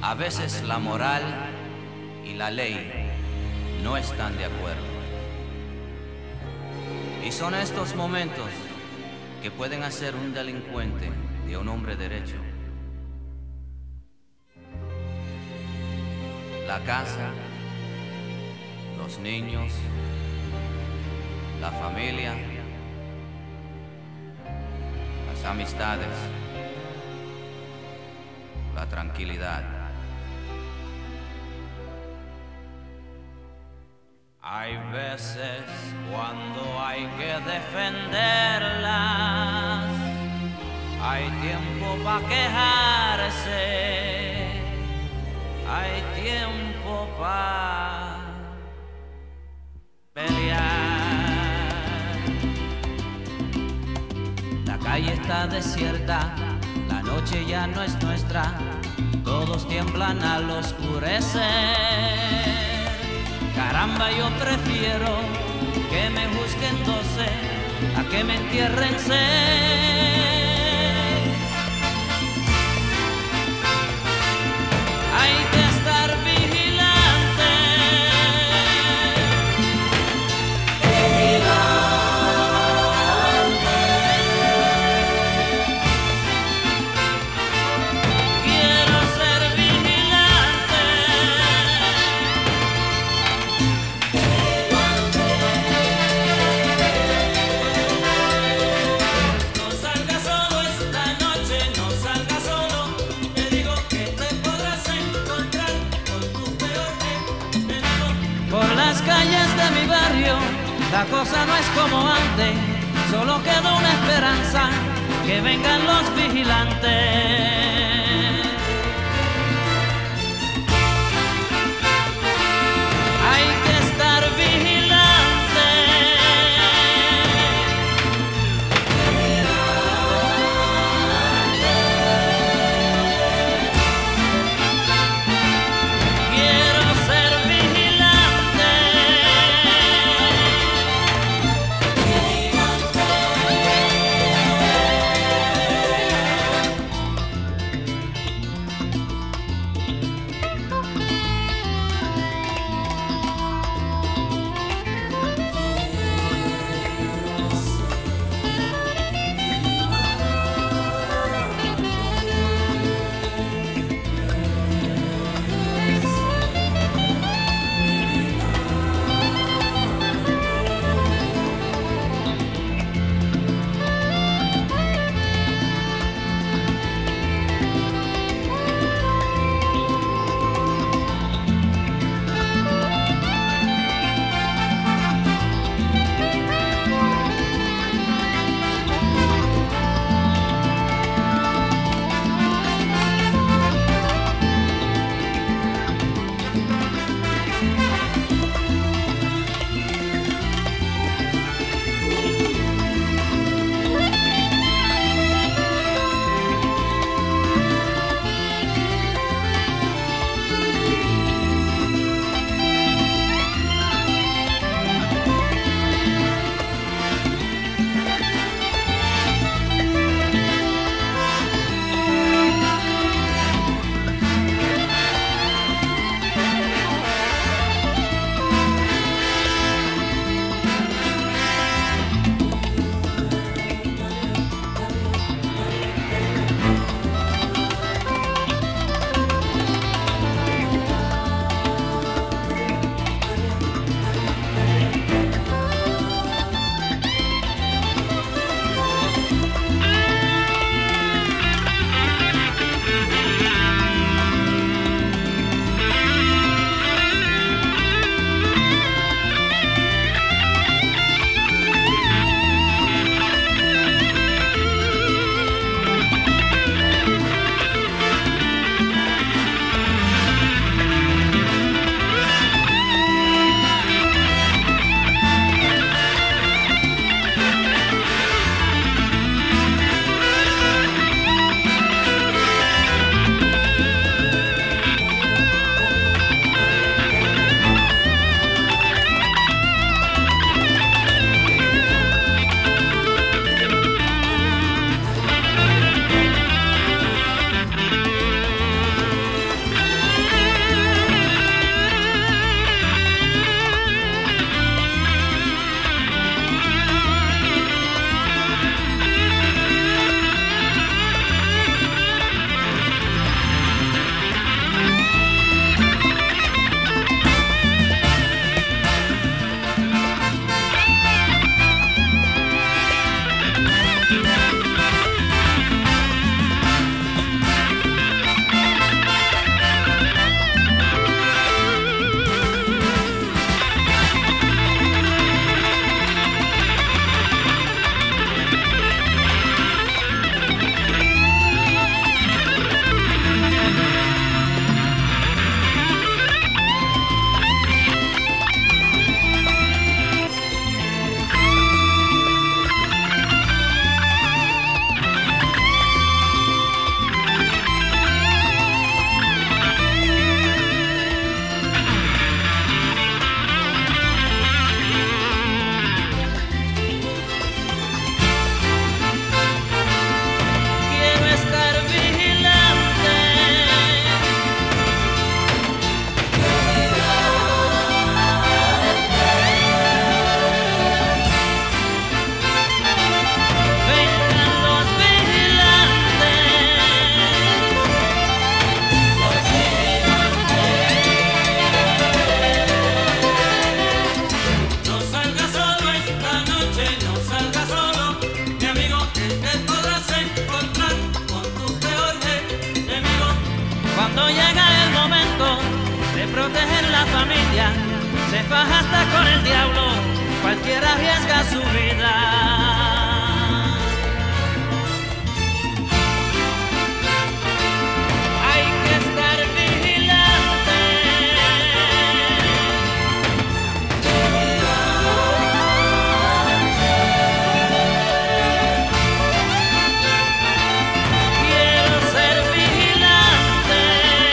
A veces la moral y la ley no están de acuerdo. Y son estos momentos que pueden hacer un delincuente de un hombre derecho. La casa, los niños, la familia, las amistades, la tranquilidad. Hay veces cuando hay que defenderlas, hay tiempo para quejarse, hay tiempo para pelear. La calle está desierta, la noche ya no es nuestra, todos tiemblan al oscurecer. Caramba, yo prefiero que me juzguen 12 a que me entierren 6. Hay que estar vigilante. Quiero ser vigilante. No salgas solo esta noche, no salgas solo. Te digo que te podrás encontrar con tu peor enemigo. Por las calles de mi barrio, la cosa no es como antes. Solo queda una esperanza, que vengan los vigilantes. Hay que estar vigilante. Quiero ser vigilante. fajaste con el diablo, cualquiera arriesga su vida. Hay que estar vigilante. Quiero ser vigilante.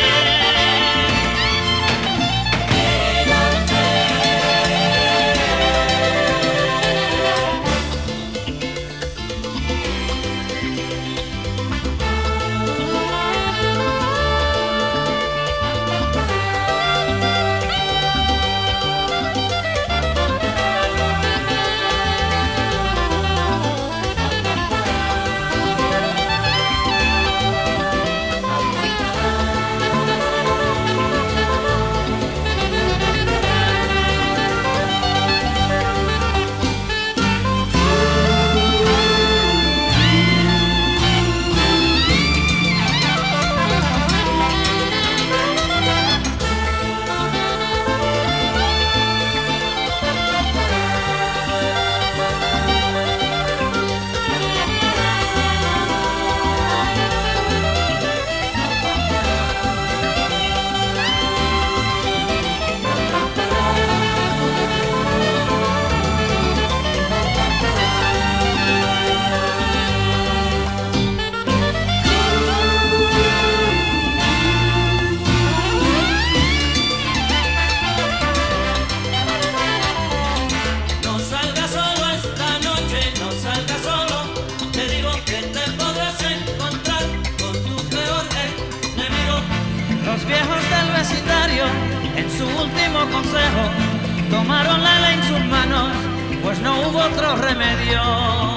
Los viejos del vecindario, en su último consejo, tomaron la ley en sus manos, pues no hubo otro remedio.